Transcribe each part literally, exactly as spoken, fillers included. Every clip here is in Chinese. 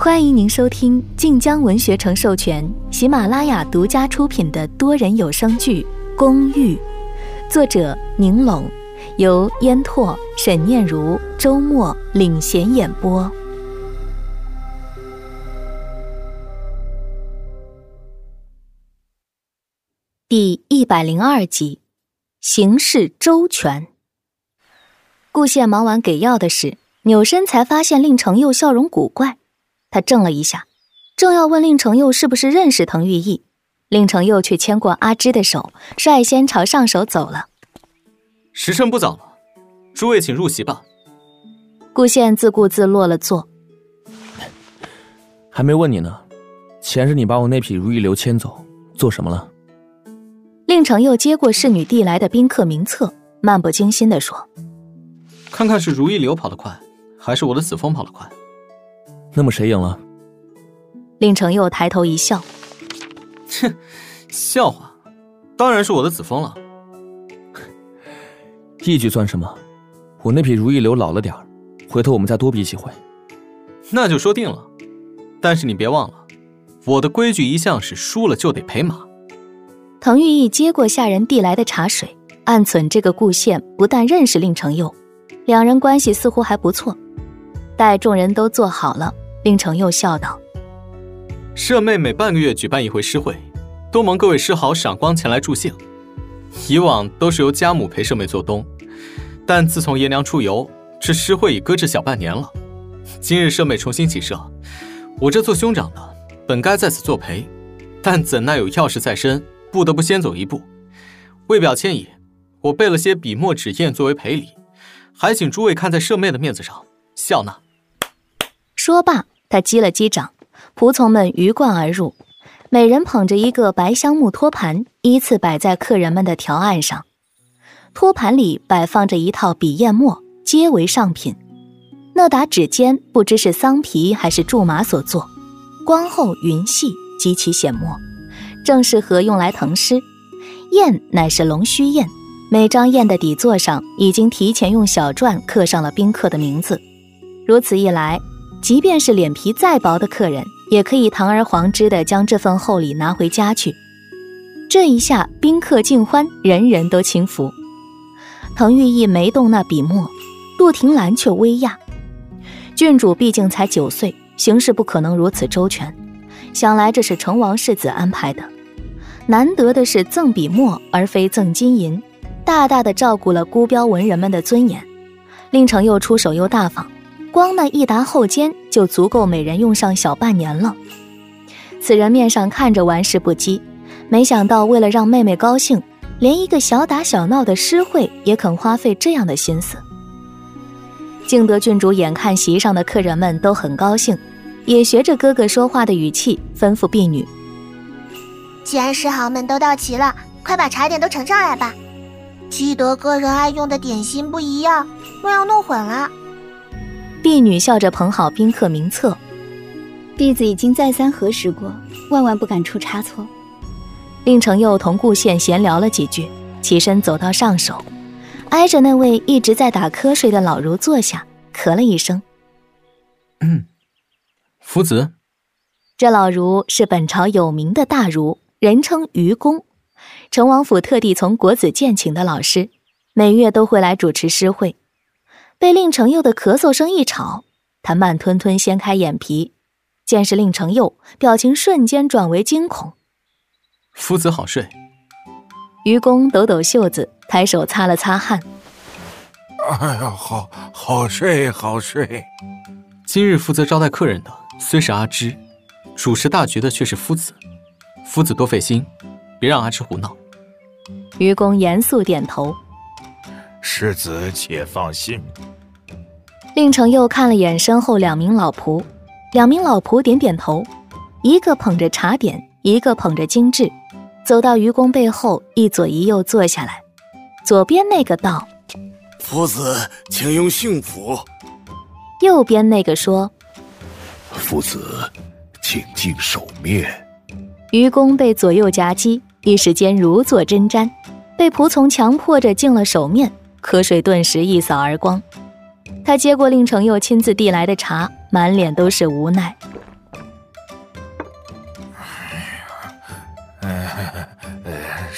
欢迎您收听晋江文学城授权、喜马拉雅独家出品的多人有声剧《公寓》，作者宁拢，由烟拓、沈念如、周末领衔演播。第一百零二集，行事周全。顾县忙完给药的事，扭身才发现令程佑笑容古怪。他怔了一下，正要问令程佑是不是认识滕玉义，令程佑却牵过阿芝的手，率先朝上手走了。 时辰不早了，诸位请入席吧。 顾县自顾自落了座。 还没问你呢，前日你把我那匹如意流牵走，做什么了？ 令程佑接过侍女递来的宾客名册，漫不经心地说： 看看是如意流跑得快，还是我的子枫跑得快。 那么谁赢了？ 令程佑抬头一笑， 切，笑话，当然是我的子枫了。 一局算什么？我那匹如意流老了点儿，回头我们再多比几回。 那就说定了，但是你别忘了，我的规矩一向是输了就得赔马。 滕玉义接过下人递来的茶水，暗忖这个顾县不但认识令程佑，两人关系似乎还不错。待众人都坐好了，令程佑笑道： 舍妹每半个月举办一回诗会，多蒙各位诗豪赏光前来助兴。以往都是由家母陪舍妹做东，但自从爷娘出游，这诗会已搁置小半年了。今日舍妹重新起社，我这做兄长的本该在此作陪，但怎奈有要事在身，不得不先走一步。为表歉意，我备了些笔墨纸砚作为赔礼，还请诸位看在舍妹的面子上笑纳。 说罢，他击了击掌，仆从们鱼贯而入，每人捧着一个白香木托盘，依次摆在客人们的条案上。托盘里摆放着一套笔砚墨，皆为上品。那沓纸笺不知是桑皮还是苎麻所做，光厚匀细，极其显墨，正适合用来誊诗。砚乃是龙须砚，每张砚的底座上已经提前用小篆刻上了宾客的名字。如此一来，即便是脸皮再薄的客人，也可以堂而皇之地将这份厚礼拿回家去。这一下宾客尽欢，人人都轻服。滕玉义没动那笔墨，陆庭兰却微讶。郡主毕竟才九岁，行事不可能如此周全，想来这是成王世子安排的。难得的是赠笔墨而非赠金银，大大的照顾了孤标文人们的尊严。令程佑出手又大方，光那一沓厚笺就足够每人用上小半年了。此人面上看着玩世不羁，没想到为了让妹妹高兴，连一个小打小闹的诗会也肯花费这样的心思。敬德郡主眼看席上的客人们都很高兴，也学着哥哥说话的语气吩咐婢女： 既然诗豪们都到齐了，快把茶点都盛上来吧。记得个人爱用的点心不一样，莫要弄混了。 婢女笑着捧好宾客名册， 婢子已经再三核实过，万万不敢出差错。 令程佑同顾县闲聊了几句，起身走到上首，挨着那位一直在打瞌睡的老儒坐下，咳了一声： 嗯，夫子。 这老儒是本朝有名的大儒，人称愚公，成王府特地从国子监请的老师，每月都会来主持诗会。被令程佑的咳嗽声一吵，他慢吞吞掀开眼皮，见是令程佑，表情瞬间转为惊恐。 夫子好睡。 愚公抖抖袖子，抬手擦了擦汗。 哎呀，好好睡好睡。 今日负责招待客人的虽是阿芝，主持大局的却是夫子。夫子多费心，别让阿芝胡闹。 愚公严肃点头。 世子且放心。 令程佑看了眼身后两名老仆，两名老仆点点头，一个捧着茶点，一个捧着精致，走到愚公背后，一左一右坐下来。左边那个道： 夫子请用幸福。 右边那个说： 夫子请进手面。 愚公被左右夹击，一时间如坐针毡，被仆从强迫着敬了手面，瞌睡顿时一扫而光。他接过令程佑亲自递来的茶，满脸都是无奈。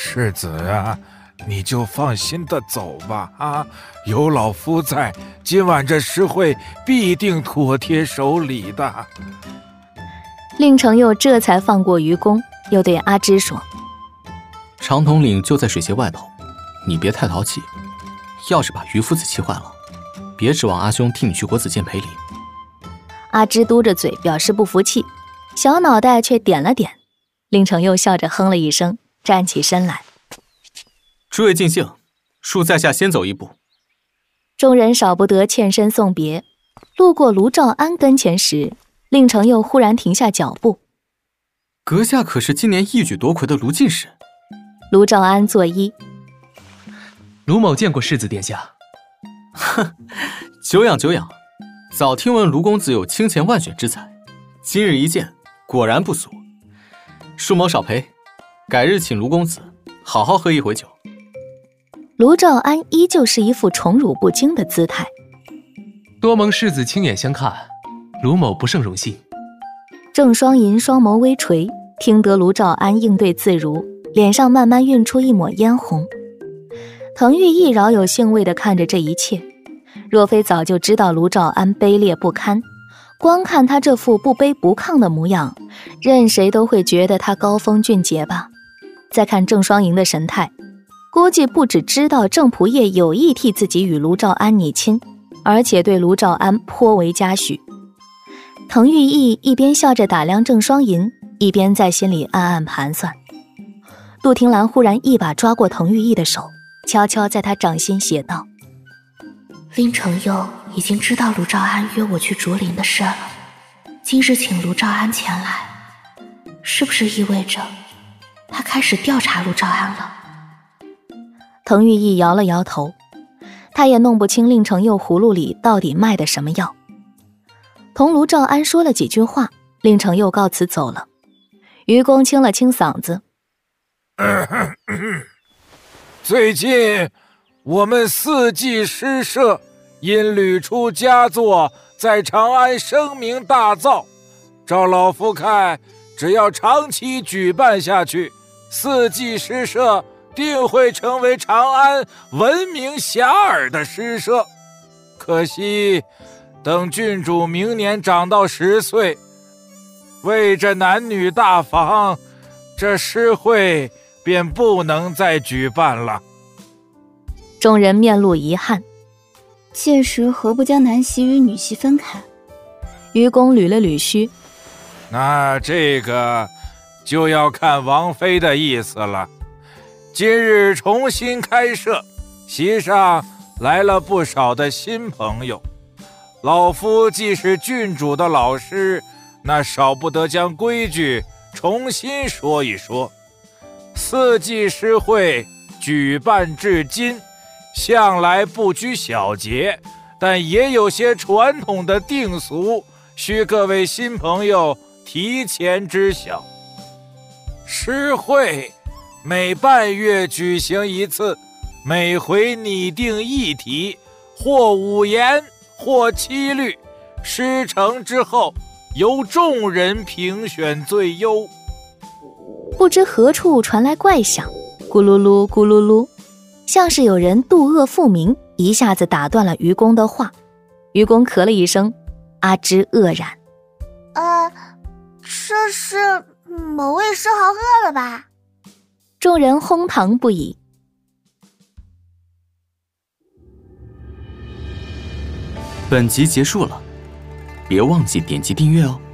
世子啊，你就放心的走吧啊！有老夫在，今晚这诗会必定妥帖守礼的。 令程佑这才放过愚公，又对阿芝说：“ 长统领就在水榭外头，你别太淘气。要是把于夫子气坏了，别指望阿兄替你去国子监赔礼。” 阿芝嘟着嘴表示不服气，小脑袋却点了点。令程佑笑着哼了一声，站起身来：“ 诸位尽兴，恕在下先走一步。” 众人少不得欠身送别。路过卢兆安跟前时，令程佑忽然停下脚步：“ 阁下可是今年一举夺魁的卢进士？” 卢兆安作揖：“ 卢某见过世子殿下。”“ 哼，久仰久仰。早听闻卢公子有清钱万选之才，今日一见，果然不俗。恕某少赔，改日请卢公子好好喝一回酒。” 卢兆安依旧是一副宠辱不惊的姿态。 “多蒙世子亲眼相看，卢某不胜荣幸。” 郑双银双眸微垂，听得卢兆安应对自如，脸上慢慢晕出一抹嫣红。滕玉亦饶有兴味地看着这一切，若非早就知道卢兆安卑劣不堪，光看他这副不卑不亢的模样，任谁都会觉得他高风俊杰吧。再看郑双银的神态，估计不只知道郑仆夜有意替自己与卢兆安拟亲，而且对卢兆安颇为嘉许。滕玉亦一边笑着打量郑双银，一边在心里暗暗盘算。杜婷兰忽然一把抓过滕玉亦的手，悄悄在他掌心写道：“ 令程佑已经知道卢兆安约我去竹林的事了，今日请卢兆安前来，是不是意味着他开始调查卢兆安了？” 滕玉亦摇了摇头，他也弄不清令程佑葫芦里到底卖的什么药。同卢兆安说了几句话，令程佑告辞走了。愚公清了清嗓子：“ 最近我们四季诗社因屡出佳作，在长安声名大噪。照老夫看，只要长期举办下去，四季诗社定会成为长安闻名遐迩的诗社。可惜等郡主明年长到十岁，为这男女大防，这诗会便不能再举办了。” 众人面露遗憾。 届时何不将男席与女席分开？ 愚公捋了捋须：“ 那这个就要看王妃的意思了。今日重新开设，席上来了不少的新朋友。老夫既是郡主的老师，那少不得将规矩重新说一说。四季诗会举办至今，向来不拘小节，但也有些传统的定俗，需各位新朋友提前知晓。诗会每半月举行一次，每回拟定议题，或五言，或七律。诗成之后，由众人评选最优。” 不知何处传来怪响，咕噜噜咕噜噜，像是有人渡恶复明，一下子打断了愚公的话。愚公咳了一声，阿芝愕然：“ 呃，这是某位诗豪饿了吧？” 众人哄堂不已。 本集结束了，别忘记点击订阅哦。